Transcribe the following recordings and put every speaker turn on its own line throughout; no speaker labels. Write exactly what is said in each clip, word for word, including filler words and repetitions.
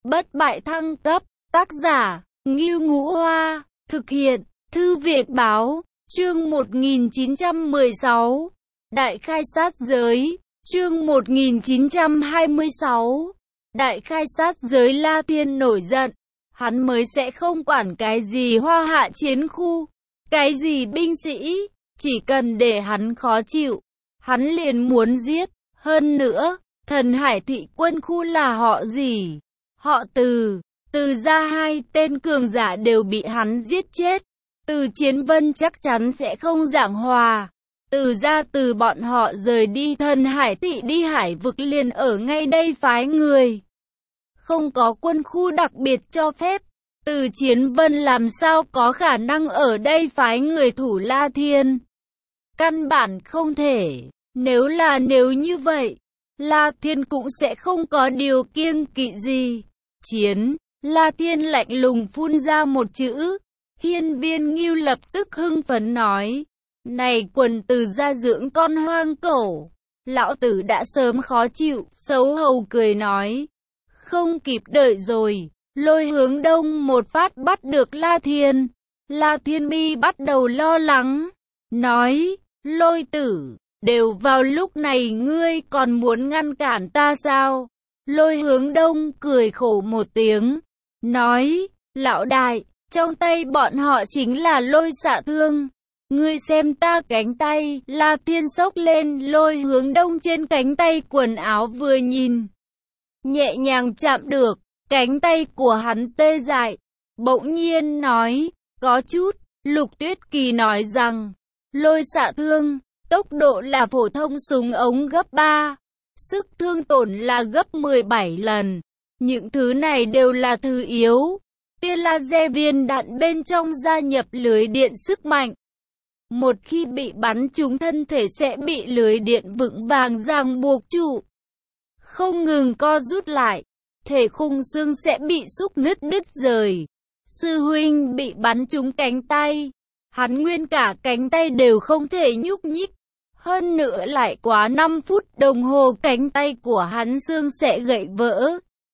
bất bại thăng cấp, tác giả, Ngưu Ngũ Hoa, thực hiện, Thư viện Báo, chương một nghìn chín trăm mười sáu, Đại khai sát giới, chương một nghìn chín trăm hai mươi sáu, Đại khai sát giới. La Thiên nổi giận, hắn mới sẽ không quản cái gì hoa hạ chiến khu, cái gì binh sĩ, chỉ cần để hắn khó chịu, hắn liền muốn giết. Hơn nữa, Thần Hải thị quân khu là họ gì? Họ Từ. Từ ra hai tên cường giả đều bị hắn giết chết. Từ Chiến Vân chắc chắn sẽ không giảng hòa. Từ ra từ bọn họ rời đi Thần Hải thị đi hải vực liền ở ngay đây phái người. Không có quân khu đặc biệt cho phép. Từ Chiến Vân làm sao có khả năng ở đây phái người thủ La Thiên? Căn bản không thể. Nếu là nếu như vậy, La Thiên cũng sẽ không có điều kiêng kỵ gì. Chiến. La Thiên lạnh lùng phun ra một chữ. Hiên Viên Ngưu lập tức hưng phấn nói. Này quần Từ gia dưỡng con hoang cẩu. Lão tử đã sớm khó chịu. Xấu hầu cười nói. Không kịp đợi rồi. Lôi Hướng Đông một phát bắt được La Thiên. La Thiên mi bắt đầu lo lắng. Nói. Lôi tử. Đều vào lúc này ngươi còn muốn ngăn cản ta sao? Lôi Hướng Đông cười khổ một tiếng. Nói. Lão đại. Trong tay bọn họ chính là lôi xạ thương. Ngươi xem ta cánh tay. La Thiên xốc lên Lôi Hướng Đông trên cánh tay quần áo vừa nhìn. Nhẹ nhàng chạm được. Cánh tay của hắn tê dại. Bỗng nhiên nói. Có chút. Lục Tuyết Kỳ nói rằng. Lôi xạ thương. Tốc độ là phổ thông súng ống gấp ba. Sức thương tổn là gấp mười bảy lần. Những thứ này đều là thứ yếu. Tia laser viên đạn bên trong gia nhập lưới điện sức mạnh. Một khi bị bắn trúng thân thể sẽ bị lưới điện vững vàng ràng buộc trụ. Không ngừng co rút lại. Thể khung xương sẽ bị xúc nứt đứt rời. Sư huynh bị bắn trúng cánh tay. Hắn nguyên cả cánh tay đều không thể nhúc nhích. Hơn nữa lại quá năm phút đồng hồ cánh tay của hắn xương sẽ gãy vỡ.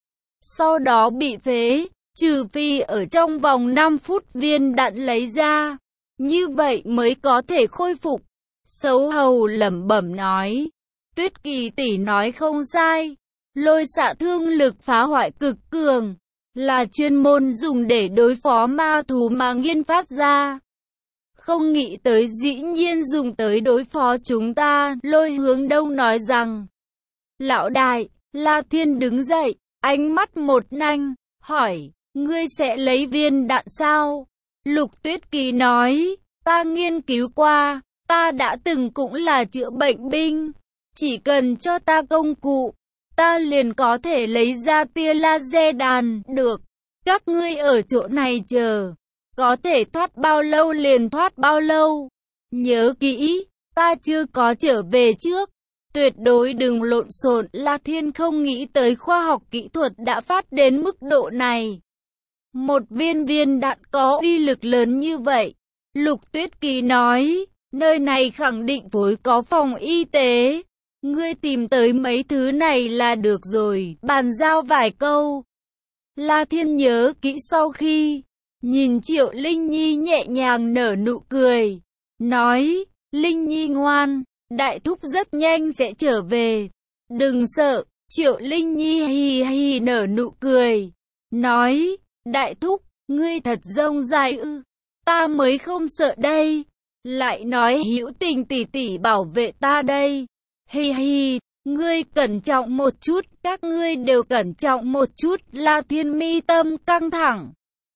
Sau đó bị phế, trừ phi ở trong vòng năm phút viên đạn lấy ra. Như vậy mới có thể khôi phục. Xấu hầu lẩm bẩm nói. Tuyết Kỳ tỷ nói không sai. Lôi xạ thương lực phá hoại cực cường. Là chuyên môn dùng để đối phó ma thú mà nghiên phát ra. Không nghĩ tới dĩ nhiên dùng tới đối phó chúng ta. Lôi Hướng Đông nói rằng. Lão đại. La Thiên đứng dậy. Ánh mắt một nanh. Hỏi. Ngươi sẽ lấy viên đạn sao? Lục Tuyết Kỳ nói. Ta nghiên cứu qua. Ta đã từng cũng là chữa bệnh binh. Chỉ cần cho ta công cụ. Ta liền có thể lấy ra tia laser đàn. Được. Các ngươi ở chỗ này chờ. Có thể thoát bao lâu liền thoát bao lâu. Nhớ kỹ. Ta chưa có trở về trước. Tuyệt đối đừng lộn xộn. La Thiên không nghĩ tới khoa học kỹ thuật đã phát đến mức độ này. Một viên viên đạn có uy lực lớn như vậy. Lục Tuyết Kỳ nói. Nơi này khẳng định phối có phòng y tế. Ngươi tìm tới mấy thứ này là được rồi. Bàn giao vài câu. La Thiên nhớ kỹ sau khi nhìn Triệu Linh Nhi nhẹ nhàng nở nụ cười. Nói. Linh Nhi ngoan. Đại thúc rất nhanh sẽ trở về. Đừng sợ. Triệu Linh Nhi hì hì nở nụ cười. Nói. Đại thúc. Ngươi thật rông dài ư. Ta mới không sợ đây. Lại nói hữu tình tỷ tỷ bảo vệ ta đây. Hi hi. Ngươi cẩn trọng một chút. Các ngươi đều cẩn trọng một chút. La Thiên mi tâm căng thẳng.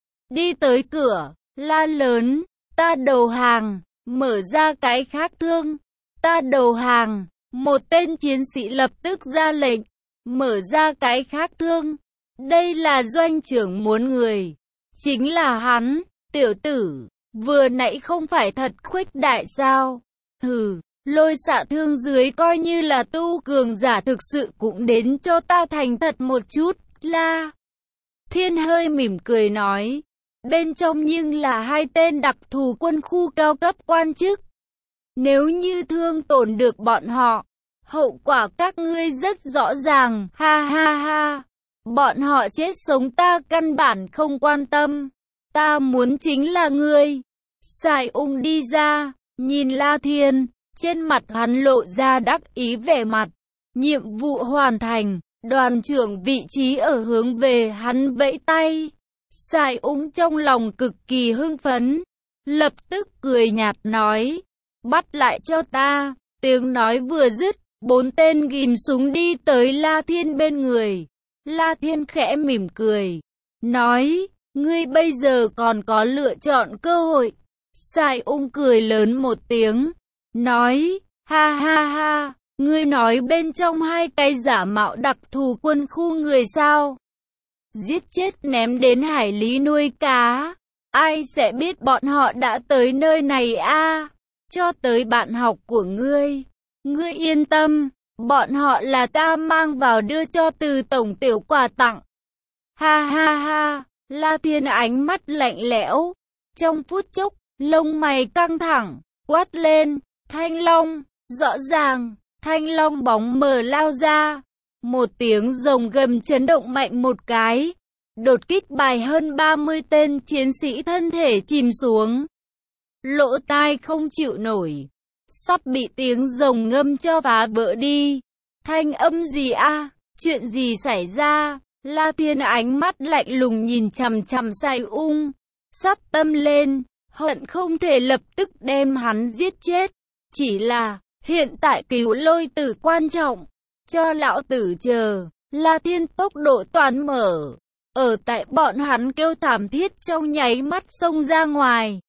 Đi tới cửa. La lớn. Ta đầu hàng. Mở ra cái khác thương. Ta đầu hàng. Một tên chiến sĩ lập tức ra lệnh. Mở ra cái khác thương. Đây là doanh trưởng muốn người. Chính là hắn. Tiểu tử. Vừa nãy không phải thật khuếch đại sao? Hừ. Lôi xạ thương dưới coi như là tu cường giả thực sự cũng đến cho ta thành thật một chút. La Thiên hơi mỉm cười nói. Bên trong nhưng là hai tên đặc thù quân khu cao cấp quan chức. Nếu như thương tổn được bọn họ, hậu quả các ngươi rất rõ ràng. Ha ha ha. Bọn họ chết sống ta căn bản không quan tâm. Ta muốn chính là ngươi. Sai ung đi ra, nhìn La Thiên, trên mặt hắn lộ ra đắc ý vẻ mặt. Nhiệm vụ hoàn thành, đoàn trưởng vị trí ở hướng về hắn vẫy tay. Sai ung trong lòng cực kỳ hưng phấn, lập tức cười nhạt nói, bắt lại cho ta. Tiếng nói vừa dứt, bốn tên ghim súng đi tới La Thiên bên người. La Thiên khẽ mỉm cười, nói, ngươi bây giờ còn có lựa chọn cơ hội. Sai ung cười lớn một tiếng, nói, ha ha ha, ngươi nói bên trong hai cái giả mạo đặc thù quân khu người sao? Giết chết ném đến hải lý nuôi cá. Ai sẽ biết bọn họ đã tới nơi này a? Cho tới bạn học của ngươi. Ngươi yên tâm, bọn họ là ta mang vào đưa cho Từ tổng tiểu quà tặng. Ha ha ha, La Thiên ánh mắt lạnh lẽo. Trong phút chốc, lông mày căng thẳng, quát lên, Thanh Long, rõ ràng, Thanh Long bóng mờ lao ra. Một tiếng rồng gầm chấn động mạnh một cái. Đột kích bài hơn ba mươi tên chiến sĩ thân thể chìm xuống. Lỗ tai không chịu nổi. Sắp bị tiếng rồng ngâm cho phá vỡ đi. Thanh âm gì a? Chuyện gì xảy ra? La Thiên ánh mắt lạnh lùng nhìn chằm chằm Sai Ung. Sát tâm lên, hận không thể lập tức đem hắn giết chết. Chỉ là, hiện tại cứu Lôi Tử quan trọng. Cho lão tử chờ. La Thiên tốc độ toàn mở. Ở tại bọn hắn kêu thảm thiết trong nháy mắt xông ra ngoài.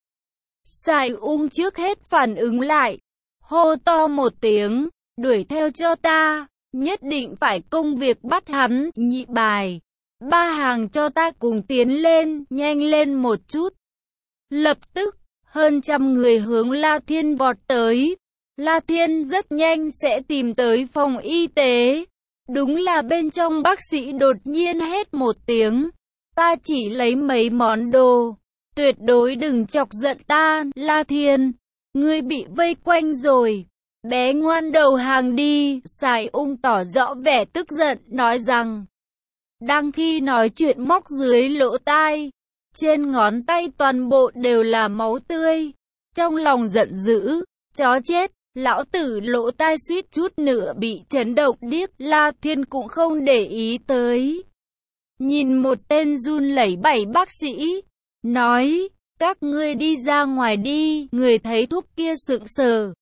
Sai Ung trước hết phản ứng lại. Hô to một tiếng, đuổi theo cho ta. Nhất định phải công việc bắt hắn. Nhị bài, ba hàng cho ta cùng tiến lên, nhanh lên một chút. Lập tức, hơn trăm người hướng La Thiên vọt tới. La Thiên rất nhanh sẽ tìm tới phòng y tế. Đúng là bên trong bác sĩ đột nhiên hét một tiếng. Ta chỉ lấy mấy món đồ. Tuyệt đối đừng chọc giận ta, La Thiên. Ngươi bị vây quanh rồi. Bé ngoan đầu hàng đi. Sai Ung tỏ rõ vẻ tức giận, nói rằng. Đang khi nói chuyện móc dưới lỗ tai. Trên ngón tay toàn bộ đều là máu tươi. Trong lòng giận dữ. Chó chết. Lão tử lỗ tai suýt chút nữa bị chấn động điếc. La Thiên cũng không để ý tới. Nhìn một tên run lẩy bẩy bác sĩ. Nói, các ngươi đi ra ngoài đi. Người thấy thuốc kia sững sờ.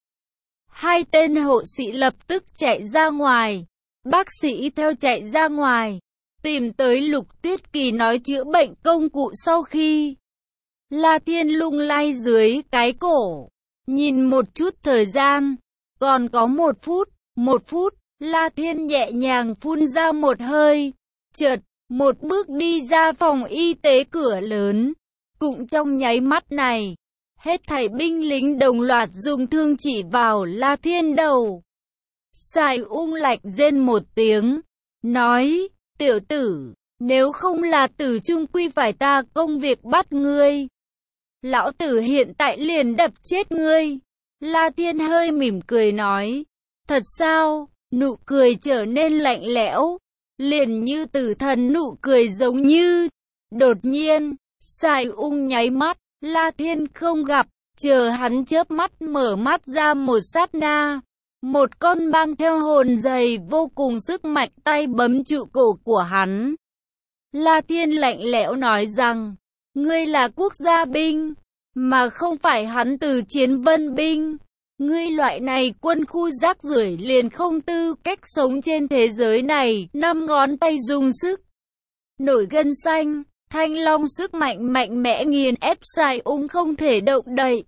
Hai tên hộ sĩ lập tức chạy ra ngoài. Bác sĩ theo chạy ra ngoài. Tìm tới Lục Tuyết Kỳ nói chữa bệnh công cụ sau khi. La Thiên lung lay dưới cái cổ. Nhìn một chút thời gian. Còn có một phút. Một phút. La Thiên nhẹ nhàng phun ra một hơi. Chợt. Một bước đi ra phòng y tế cửa lớn. Cũng trong nháy mắt này. Hết thảy binh lính đồng loạt dùng thương chỉ vào La Thiên đầu. Sai Ung lạnh rên một tiếng. Nói. Tiểu tử. Nếu không là tử trung quy phải ta công việc bắt ngươi. Lão tử hiện tại liền đập chết ngươi. La Thiên hơi mỉm cười nói. Thật sao? Nụ cười trở nên lạnh lẽo. Liền như tử thần nụ cười giống như. Đột nhiên. Sai Ung nháy mắt. La Thiên không gặp. Chờ hắn chớp mắt mở mắt ra một sát na. Một con mang theo hồn dày vô cùng sức mạnh tay bấm trụ cổ của hắn. La Thiên lạnh lẽo nói rằng. Ngươi là quốc gia binh. Mà không phải hắn từ chiến vân binh. Ngươi loại này quân khu rác rưởi liền không tư cách sống trên thế giới này. Năm ngón tay dùng sức. Nổi gân xanh. Thanh Long sức mạnh mạnh mẽ nghiền ép Sai Ung không thể động đậy.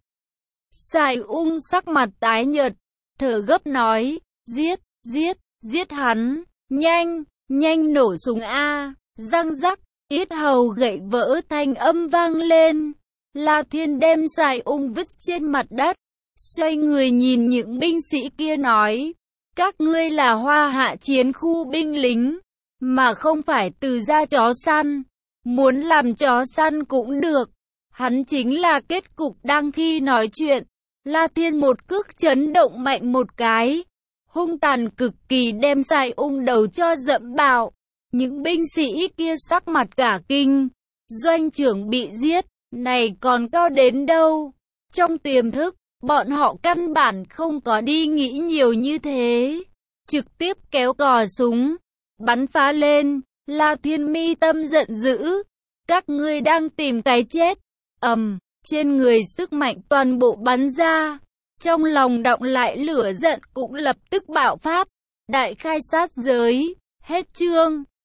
Sai Ung sắc mặt tái nhợt. Thở gấp nói. Giết, giết, giết hắn. Nhanh, nhanh nổ súng A. Răng rắc, yết hầu gậy vỡ thanh âm vang lên. La Thiên đem Sai Ung vứt trên mặt đất. Xoay người nhìn những binh sĩ kia nói. Các ngươi là Hoa Hạ chiến khu binh lính. Mà không phải từ gia chó săn. Muốn làm chó săn cũng được. Hắn chính là kết cục đang khi nói chuyện. La Thiên một cước chấn động mạnh một cái. Hung tàn cực kỳ đem Sai Ung đầu cho dẫm bạo. Những binh sĩ kia sắc mặt cả kinh. Doanh trưởng bị giết, này còn cao đến đâu. Trong tiềm thức, bọn họ căn bản không có đi nghĩ nhiều như thế. Trực tiếp kéo cò súng, bắn phá lên. La Thiên Mi tâm giận dữ. Các ngươi đang tìm cái chết. Ầm, trên người sức mạnh toàn bộ bắn ra. Trong lòng đọng lại lửa giận cũng lập tức bạo phát. Đại khai sát giới, hết chương.